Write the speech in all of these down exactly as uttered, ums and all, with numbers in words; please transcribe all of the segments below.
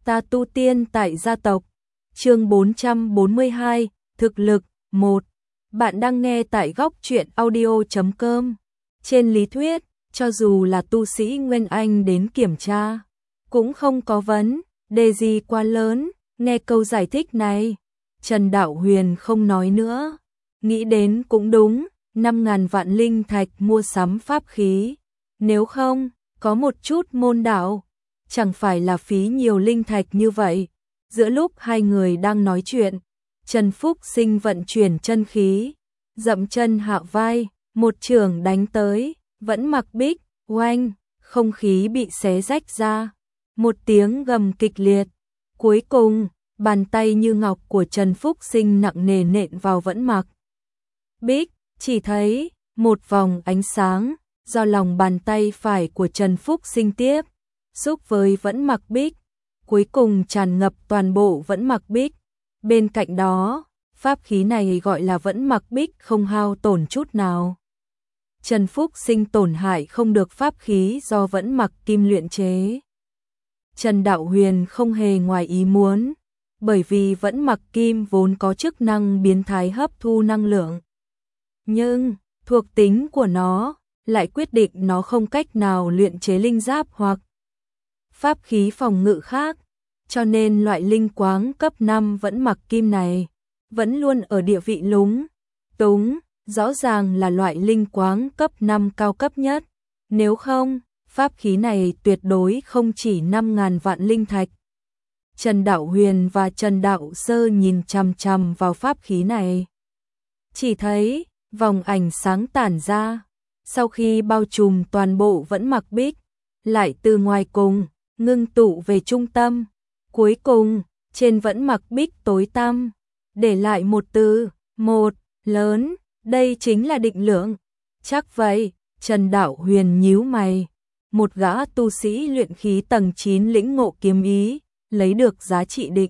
Ta tu tiên tại gia tộc. Chương bốn trăm bốn mươi hai, thực lực một. Bạn đang nghe tại góc truyện audio chấm com. Trên lý thuyết, cho dù là tu sĩ Nguyên Anh đến kiểm tra, cũng không có vấn đề gì quá lớn. Nghe câu giải thích này, Trần Đạo Huyền không nói nữa. Nghĩ đến cũng đúng, năm ngàn vạn linh thạch mua sắm pháp khí. Nếu không, có một chút môn đạo, chẳng phải là phí nhiều linh thạch như vậy. Giữa lúc hai người đang nói chuyện, Trần Phúc Sinh vận chuyển chân khí, dậm chân hạ vai, một chưởng đánh tới, vẫn mặc bích, oanh, không khí bị xé rách ra. Một tiếng gầm kịch liệt. Cuối cùng, bàn tay như ngọc của Trần Phúc Sinh nặng nề nện vào vẫn mặc bích, chỉ thấy một vòng ánh sáng do lòng bàn tay phải của Trần Phúc Sinh tiếp xúc với vẫn mặc bích, cuối cùng tràn ngập toàn bộ vẫn mặc bích. Bên cạnh đó, pháp khí này gọi là vẫn mặc bích không hao tổn chút nào. Trần Phúc Sinh tổn hại không được pháp khí do vẫn mặc kim luyện chế. Trần Đạo Huyền không hề ngoài ý muốn, bởi vì vẫn mặc kim vốn có chức năng biến thái hấp thu năng lượng. Nhưng, thuộc tính của nó lại quyết định nó không cách nào luyện chế linh giáp hoặc pháp khí phòng ngự khác, cho nên loại linh quáng cấp năm vẫn mặc kim này vẫn luôn ở địa vị lúng túng, rõ ràng là loại linh quáng cấp năm cao cấp nhất, nếu không, pháp khí này tuyệt đối không chỉ năm ngàn vạn linh thạch. Trần Đạo Huyền và Trần Đạo Sơ nhìn chằm chằm vào pháp khí này. Chỉ thấy, vòng ảnh sáng tản ra, sau khi bao trùm toàn bộ vẫn mặc bích, lại từ ngoài cùng, ngưng tụ về trung tâm. Cuối cùng, trên vẫn mặc bích tối tăm, để lại một từ, một, lớn, đây chính là định lượng. Chắc vậy, Trần Đạo Huyền nhíu mày. Một gã tu sĩ luyện khí tầng chín lĩnh ngộ kiếm ý, lấy được giá trị định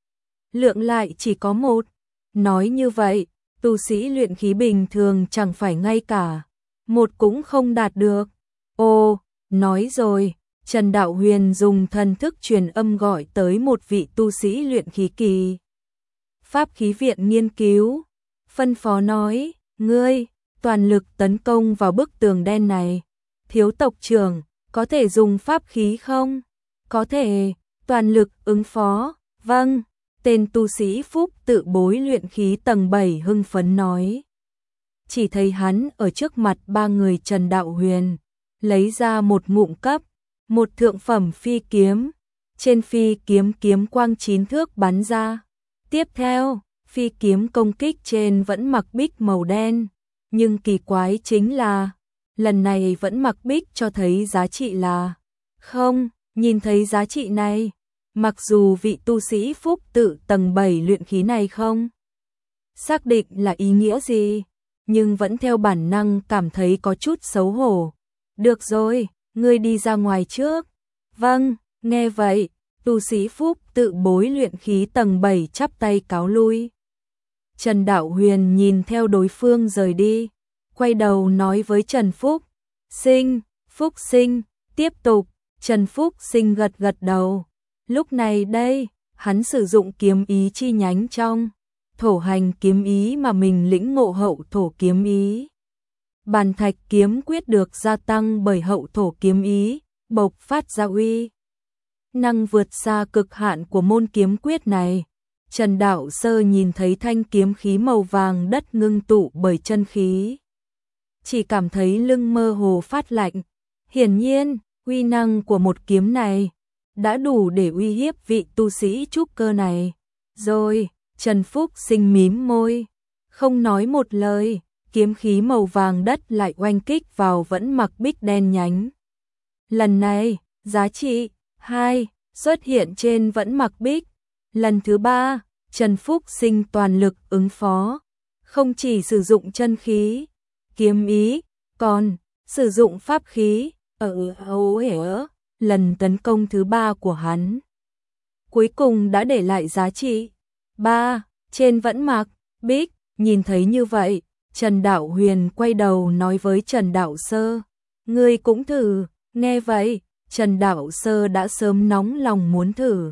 lượng lại chỉ có một. Nói như vậy, tu sĩ luyện khí bình thường chẳng phải ngay cả một cũng không đạt được. Ồ, nói rồi, Trần Đạo Huyền dùng thần thức truyền âm gọi tới một vị tu sĩ luyện khí kỳ. Pháp khí viện nghiên cứu, phân phó nói, ngươi, toàn lực tấn công vào bức tường đen này. Thiếu tộc trưởng, có thể dùng pháp khí không? Có thể, toàn lực ứng phó, vâng. Tên tu sĩ Phúc tự bối luyện khí tầng bảy hưng phấn nói. Chỉ thấy hắn ở trước mặt ba người Trần Đạo Huyền, lấy ra một ngụm cấp, một thượng phẩm phi kiếm. Trên phi kiếm kiếm quang chín thước bắn ra. Tiếp theo, phi kiếm công kích trên vẫn mặc bích màu đen. Nhưng kỳ quái chính là, lần này vẫn mặc bích cho thấy giá trị là không, nhìn thấy giá trị này. Mặc dù vị tu sĩ Phúc tự tầng bảy luyện khí này không xác định là ý nghĩa gì, nhưng vẫn theo bản năng cảm thấy có chút xấu hổ. Được rồi, ngươi đi ra ngoài trước. Vâng, nghe vậy, tu sĩ Phúc tự bối luyện khí tầng bảy chắp tay cáo lui. Trần Đạo Huyền nhìn theo đối phương rời đi, quay đầu nói với Trần Phúc Sinh, Phúc Sinh, tiếp tục. Trần Phúc Sinh gật gật đầu. Lúc này đây, hắn sử dụng kiếm ý chi nhánh trong thổ hành kiếm ý mà mình lĩnh ngộ hậu thổ kiếm ý. Bàn thạch kiếm quyết được gia tăng bởi hậu thổ kiếm ý, bộc phát ra uy năng vượt xa cực hạn của môn kiếm quyết này. Trần Đạo Sơ nhìn thấy thanh kiếm khí màu vàng đất ngưng tụ bởi chân khí, chỉ cảm thấy lưng mơ hồ phát lạnh. Hiển nhiên, uy năng của một kiếm này đã đủ để uy hiếp vị tu sĩ trúc cơ này. Rồi, Trần Phúc Sinh mím môi, không nói một lời, kiếm khí màu vàng đất lại oanh kích vào vẫn mặc bích đen nhánh. Lần này, giá trị hai xuất hiện trên vẫn mặc bích. Lần thứ ba, Trần Phúc Sinh toàn lực ứng phó, không chỉ sử dụng chân khí, kiếm ý, còn sử dụng pháp khí. Ở hấu hở, lần tấn công thứ ba của hắn cuối cùng đã để lại giá trị ba trên vẫn mặc bích. Nhìn thấy như vậy, Trần Đạo Huyền quay đầu nói với Trần Đạo Sơ, ngươi cũng thử. Nghe vậy, Trần Đạo Sơ đã sớm nóng lòng muốn thử,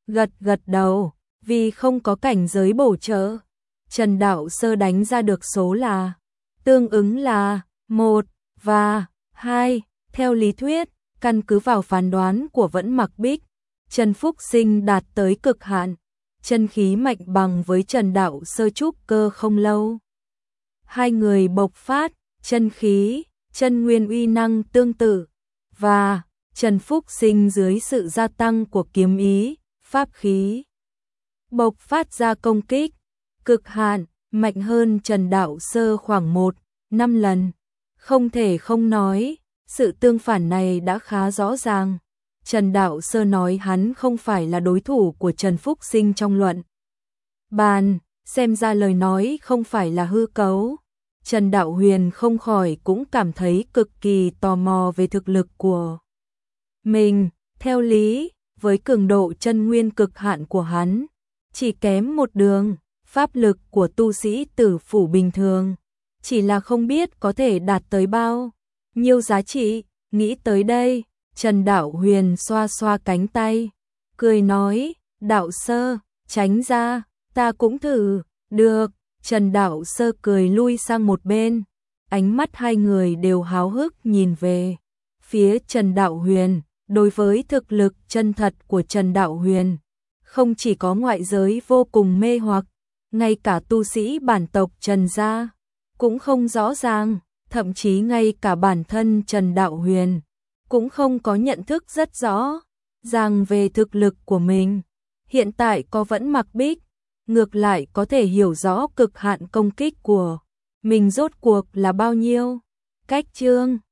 Gật gật đầu, vì không có cảnh giới bổ trợ, Trần Đạo Sơ đánh ra được số là tương ứng là một và hai. Theo lý thuyết, căn cứ vào phán đoán của Vẫn Mặc Bích, Trần Phúc Sinh đạt tới cực hạn, chân khí mạnh bằng với Trần Đạo Sơ trúc cơ không lâu. Hai người bộc phát, chân khí, chân nguyên uy năng tương tự, và Trần Phúc Sinh dưới sự gia tăng của kiếm ý, pháp khí, bộc phát ra công kích, cực hạn, mạnh hơn Trần Đạo Sơ khoảng một, năm lần. Không thể không nói, sự tương phản này đã khá rõ ràng. Trần Đạo Sơ nói hắn không phải là đối thủ của Trần Phúc Sinh trong luận bàn, xem ra lời nói không phải là hư cấu. Trần Đạo Huyền không khỏi cũng cảm thấy cực kỳ tò mò về thực lực của mình. Theo lý, với cường độ chân nguyên cực hạn của hắn, chỉ kém một đường, pháp lực của tu sĩ tử phủ bình thường, chỉ là không biết có thể đạt tới bao nhiêu giá trị. Nghĩ tới đây, Trần Đạo Huyền xoa xoa cánh tay, cười nói, Đạo Sơ, tránh ra, ta cũng thử. Được. Trần Đạo Sơ cười lui sang một bên, ánh mắt hai người đều háo hức nhìn về phía Trần Đạo Huyền. Đối với thực lực chân thật của Trần Đạo Huyền, không chỉ có ngoại giới vô cùng mê hoặc, ngay cả tu sĩ bản tộc Trần gia cũng không rõ ràng, thậm chí ngay cả bản thân Trần Đạo Huyền cũng không có nhận thức rất rõ ràng về thực lực của mình. Hiện tại có Vẫn Mặc Bích, ngược lại có thể hiểu rõ cực hạn công kích của mình rốt cuộc là bao nhiêu. Cách chương